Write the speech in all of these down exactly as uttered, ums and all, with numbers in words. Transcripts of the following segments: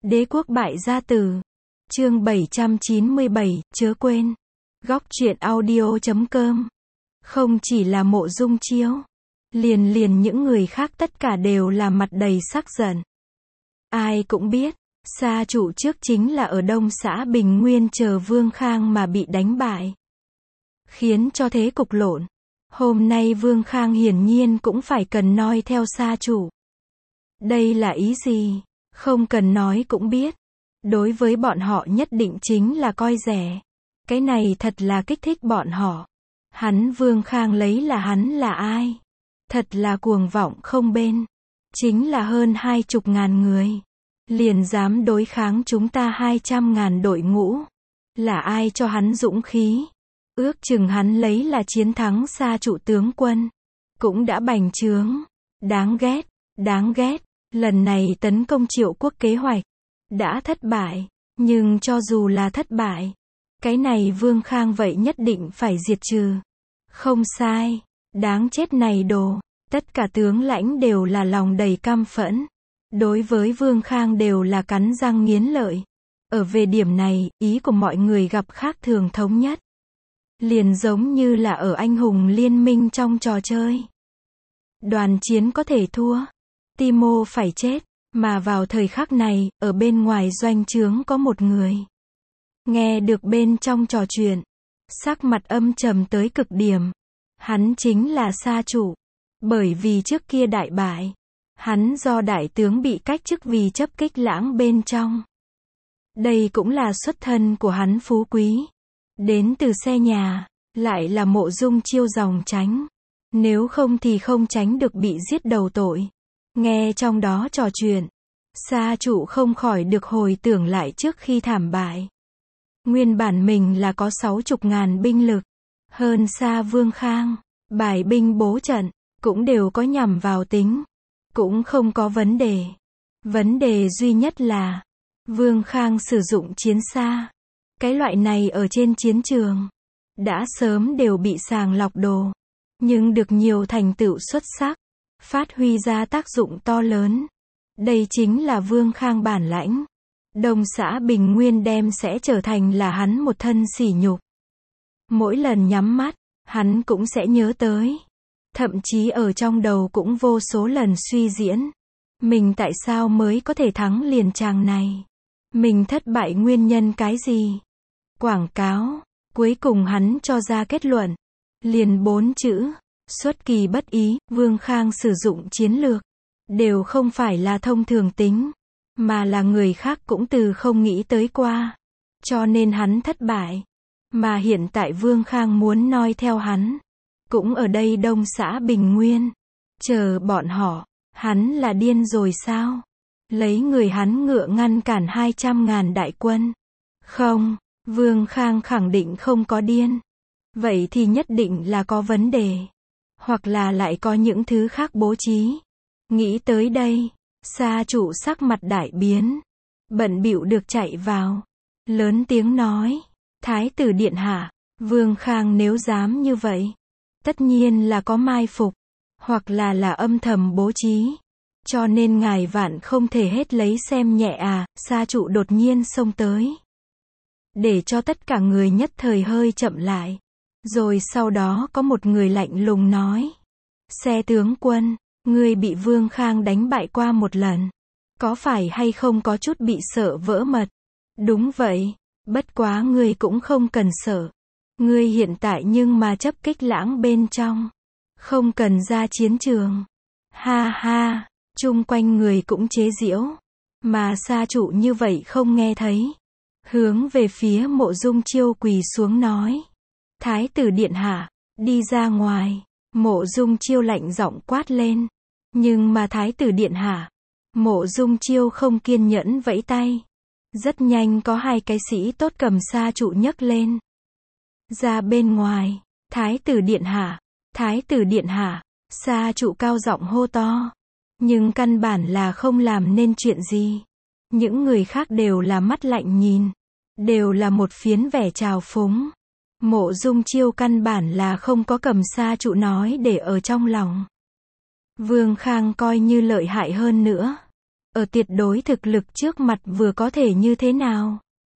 Đế quốc bại gia tử. Chương bảy trăm chín mươi bảy, chớ quên. Góc truyện audio chấm com. Không chỉ là Mộ Dung Chiêu, liền liền những người khác tất cả đều là mặt đầy sắc giận. Ai cũng biết, Sa Trụ trước chính là ở Đông xã Bình Nguyên chờ Vương Khang mà bị đánh bại, khiến cho thế cục lộn. Hôm nay Vương Khang hiển nhiên cũng phải cần noi theo Sa Trụ. Đây là ý gì? Không cần nói cũng biết. Đối với bọn họ nhất định chính là coi rẻ. Cái này thật là kích thích bọn họ. Hắn Vương Khang lấy là hắn là ai? Thật là cuồng vọng không bên. Chính là hơn hai chục ngàn người. Liền dám đối kháng chúng ta hai trăm ngàn đội ngũ. Là ai cho hắn dũng khí? Ước chừng hắn lấy là chiến thắng Sa Trụ tướng quân. Cũng đã bành trướng. Đáng ghét, đáng ghét. Lần này tấn công Triệu quốc kế hoạch đã thất bại. Nhưng cho dù là thất bại, cái này Vương Khang vậy nhất định phải diệt trừ. Không sai. Đáng chết này đồ. Tất cả tướng lãnh đều là lòng đầy căm phẫn. Đối với Vương Khang đều là cắn răng nghiến lợi. Ở về điểm này, ý của mọi người gặp khác thường thống nhất. Liền giống như là ở anh hùng liên minh trong trò chơi. Đoàn chiến có thể thua. Timo phải chết. Mà vào thời khắc này, ở bên ngoài doanh trướng có một người. Nghe được bên trong trò chuyện. Sắc mặt âm trầm tới cực điểm. Hắn chính là Sa Trụ. Bởi vì trước kia đại bại. Hắn do đại tướng bị cách chức vì chấp kích lãng bên trong. Đây cũng là xuất thân của hắn phú quý. Đến từ xe nhà. Lại là Mộ Dung Chiêu dòng tránh. Nếu không thì không tránh được bị giết đầu tội. Nghe trong đó trò chuyện. Sa Trụ không khỏi được hồi tưởng lại trước khi thảm bại. Nguyên bản mình là có sáu chục ngàn binh lực. Hơn xa Vương Khang. Bài binh bố trận. Cũng đều có nhằm vào tính. Cũng không có vấn đề. Vấn đề duy nhất là Vương Khang sử dụng chiến xa. Cái loại này ở trên chiến trường đã sớm đều bị sàng lọc đồ. Nhưng được nhiều thành tựu xuất sắc. Phát huy ra tác dụng to lớn. Đây chính là Vương Khang bản lãnh. Đông xã Bình Nguyên đem sẽ trở thành là hắn một thân sỉ nhục. Mỗi lần nhắm mắt, hắn cũng sẽ nhớ tới. Thậm chí ở trong đầu cũng vô số lần suy diễn. Mình tại sao mới có thể thắng liền chàng này? Mình thất bại nguyên nhân cái gì? Quảng cáo. Cuối cùng hắn cho ra kết luận. Liền bốn chữ. Xuất kỳ bất ý. Vương Khang sử dụng chiến lược. Đều không phải là thông thường tính. Mà là người khác cũng từ không nghĩ tới qua. Cho nên hắn thất bại. Mà hiện tại Vương Khang muốn noi theo hắn. Cũng ở đây Đông xã Bình Nguyên. Chờ bọn họ. Hắn là điên rồi sao? Lấy người hắn ngựa ngăn cản hai trăm ngàn đại quân. Không, Vương Khang khẳng định không có điên. Vậy thì nhất định là có vấn đề. Hoặc là lại có những thứ khác bố trí. Nghĩ tới đây, Sa Trụ sắc mặt đại biến. Bận bịu được chạy vào. Lớn tiếng nói. Thái tử điện hạ, Vương Khang nếu dám như vậy. Tất nhiên là có mai phục. Hoặc là là âm thầm bố trí. Cho nên ngài vạn không thể hết lấy xem nhẹ à. Sa Trụ đột nhiên xông tới. Để cho tất cả người nhất thời hơi chậm lại. Rồi sau đó có một người lạnh lùng nói. Xe tướng quân, ngươi bị Vương Khang đánh bại qua một lần. Có phải hay không có chút bị sợ vỡ mật? Đúng vậy. Bất quá ngươi cũng không cần sợ. Ngươi hiện tại nhưng mà chấp kích lãng bên trong. Không cần ra chiến trường. Ha ha. Chung quanh người cũng chế giễu. Mà Sa Trụ như vậy không nghe thấy. Hướng về phía Mộ Dung Chiêu quỳ xuống nói. Thái tử điện hạ, đi ra ngoài. Mộ Dung Chiêu lạnh giọng quát lên. Nhưng mà Thái tử điện hạ. Mộ Dung Chiêu không kiên nhẫn vẫy tay. Rất nhanh có hai cái sĩ tốt cầm Sa Trụ nhấc lên. Ra bên ngoài. Thái tử điện hạ. Thái tử điện hạ. Sa Trụ cao giọng hô to. Nhưng căn bản là không làm nên chuyện gì. Những người khác đều là mắt lạnh nhìn. Đều là một phiến vẻ trào phúng. Mộ Dung Chiêu căn bản là không có cầm Sa Trụ nói để ở trong lòng. Vương Khang coi như lợi hại hơn nữa. ở tuyệt đối thực lực trước mặt vừa có thể như thế nào?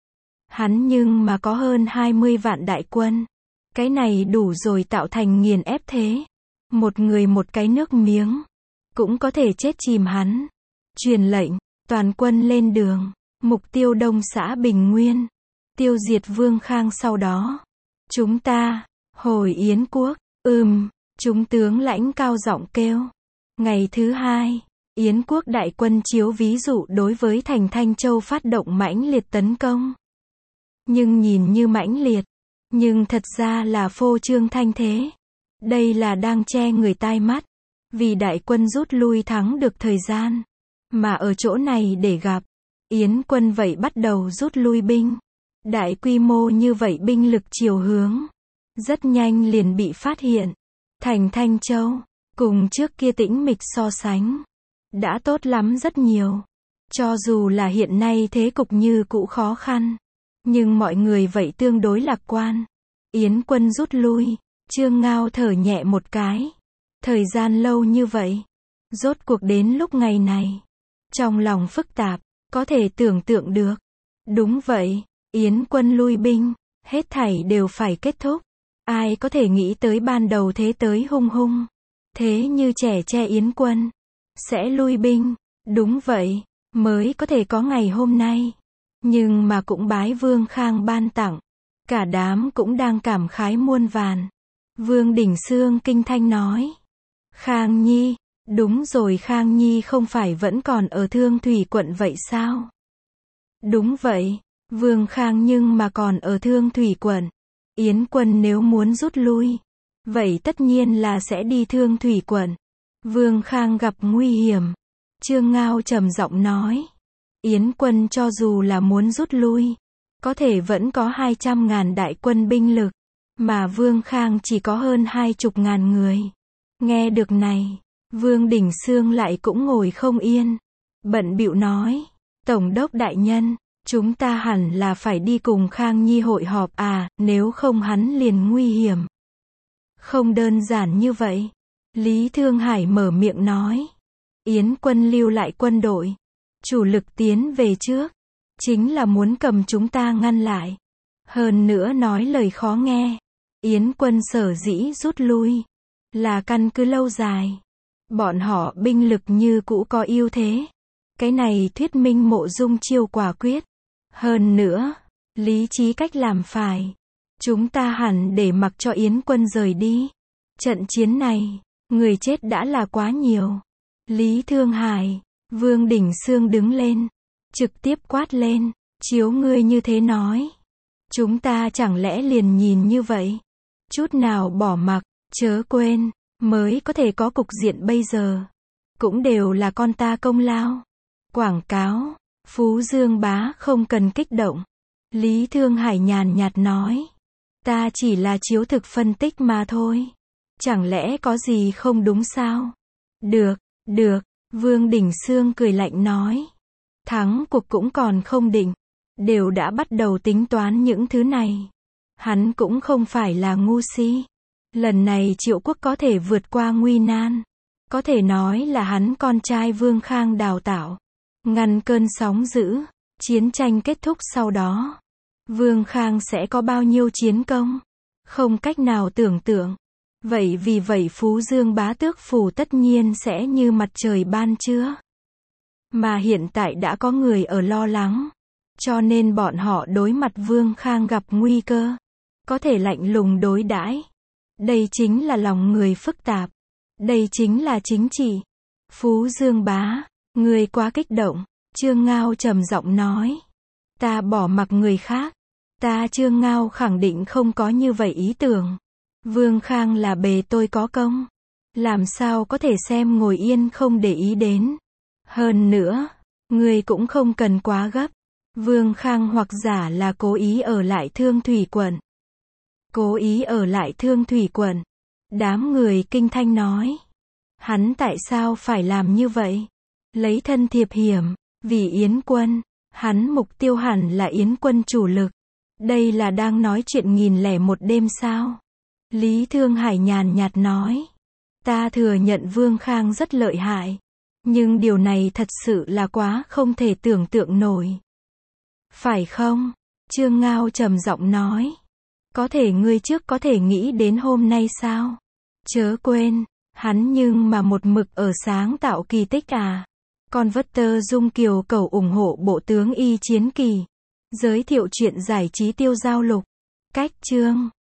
Hắn nhưng mà có hơn hai mươi vạn đại quân. Cái này đủ rồi tạo thành nghiền ép thế. Một người một cái nước miếng, cũng có thể chết chìm hắn. Truyền lệnh, toàn quân lên đường, mục tiêu Đông xã Bình Nguyên. Tiêu diệt Vương Khang sau đó. Chúng ta, hồi Yến quốc, ừm, chúng tướng lãnh cao giọng kêu. Ngày thứ hai, Yến quốc đại quân chiếu ví dụ đối với thành Thanh Châu phát động mãnh liệt tấn công. Nhưng nhìn như mãnh liệt, nhưng thật ra là phô trương thanh thế. Đây là đang che người tai mắt, vì đại quân rút lui thắng được thời gian, mà ở chỗ này để gặp. Yến quân vậy bắt đầu rút lui binh. Đại quy mô như vậy binh lực chiều hướng, rất nhanh liền bị phát hiện. Thành Thanh Châu, cùng trước kia tĩnh mịch so sánh, đã tốt lắm rất nhiều. Cho dù là hiện nay thế cục như cũ khó khăn, nhưng mọi người vậy tương đối lạc quan. Yến quân rút lui, Trương Ngao thở nhẹ một cái. Thời gian lâu như vậy, rốt cuộc đến lúc ngày này. Trong lòng phức tạp, có thể tưởng tượng được. Đúng vậy, Yến quân lui binh, hết thảy đều phải kết thúc. Ai có thể nghĩ tới ban đầu thế tới hung hung. Thế như trẻ che Yến quân, sẽ lui binh. Đúng vậy, mới có thể có ngày hôm nay. Nhưng mà cũng bái Vương Khang ban tặng. Cả đám cũng đang cảm khái muôn vàn. Vương Đỉnh Xương kinh thanh nói. Khang Nhi, đúng rồi, Khang Nhi không phải vẫn còn ở Thương Thủy quận vậy sao? Đúng vậy, Vương Khang nhưng mà còn ở Thương Thủy quận. Yến quân nếu muốn rút lui, vậy tất nhiên là sẽ đi Thương Thủy quận. Vương Khang gặp nguy hiểm. Trương Ngao trầm giọng nói. Yến quân cho dù là muốn rút lui, có thể vẫn có hai trăm ngàn đại quân binh lực, mà Vương Khang chỉ có hơn hai chục ngàn người. Nghe được này, Vương Đỉnh Xương lại cũng ngồi không yên. Bận bịu nói, Tổng đốc đại nhân, chúng ta hẳn là phải đi cùng Khang Nhi hội họp à, nếu không hắn liền nguy hiểm. Không đơn giản như vậy. Lý Thương Hải mở miệng nói. Yến quân lưu lại quân đội, chủ lực tiến về trước, chính là muốn cầm chúng ta ngăn lại. Hơn nữa nói lời khó nghe. Yến quân sở dĩ rút lui, là căn cứ lâu dài. Bọn họ binh lực như cũ có ưu thế. Cái này thuyết minh Mộ Dung Chiêu quả quyết. Hơn nữa, lý trí cách làm phải. Chúng ta hẳn để mặc cho Yến quân rời đi. Trận chiến này, người chết đã là quá nhiều. Lý Thương Hải, Vương Đỉnh Xương đứng lên, trực tiếp quát lên, chiếu ngươi như thế nói. Chúng ta chẳng lẽ liền nhìn như vậy? Chút nào bỏ mặc, chớ quên, mới có thể có cục diện bây giờ. Cũng đều là con ta công lao. Quảng cáo, Phú Dương bá không cần kích động. Lý Thương Hải nhàn nhạt nói. Ta chỉ là chiếu thực phân tích mà thôi. Chẳng lẽ có gì không đúng sao? Được, được, Vương Đỉnh Xương cười lạnh nói. Thắng cuộc cũng còn không định. Đều đã bắt đầu tính toán những thứ này. Hắn cũng không phải là ngu si. Lần này Triệu quốc có thể vượt qua nguy nan. Có thể nói là hắn con trai Vương Khang đào tạo. Ngăn cơn sóng dữ. Chiến tranh kết thúc sau đó. Vương Khang sẽ có bao nhiêu chiến công? Không cách nào tưởng tượng. Vậy vì vậy Phú Dương bá tước phủ tất nhiên sẽ như mặt trời ban trưa. Mà hiện tại đã có người ở lo lắng. Cho nên bọn họ đối mặt Vương Khang gặp nguy cơ. Có thể lạnh lùng đối đãi. Đây chính là lòng người phức tạp. Đây chính là chính trị. Phú Dương bá, người quá kích động. Trương Ngao trầm giọng nói. Ta bỏ mặc người khác. Ta Trương Ngao khẳng định không có như vậy ý tưởng. Vương Khang là bề tôi có công. Làm sao có thể xem ngồi yên không để ý đến. Hơn nữa, người cũng không cần quá gấp. Vương Khang hoặc giả là cố ý ở lại Thương Thủy quận. Cố ý ở lại Thương Thủy quận. Đám người kinh thanh nói. Hắn tại sao phải làm như vậy? Lấy thân thiệp hiểm, vì Yến quân. Hắn mục tiêu hẳn là Yến quân chủ lực. Đây là đang nói chuyện nghìn lẻ một đêm sao? Lý Thương Hải nhàn nhạt nói. Ta thừa nhận Vương Khang rất lợi hại. Nhưng điều này thật sự là quá không thể tưởng tượng nổi. Phải không? Trương Ngao trầm giọng nói. Có thể ngươi trước có thể nghĩ đến hôm nay sao? Chớ quên, hắn nhưng mà một mực ở sáng tạo kỳ tích à. Con vất tơ Dung Kiều cầu ủng hộ bộ tướng Y Chiến Kỳ. Giới thiệu chuyện giải trí tiêu giao lục. Cách chương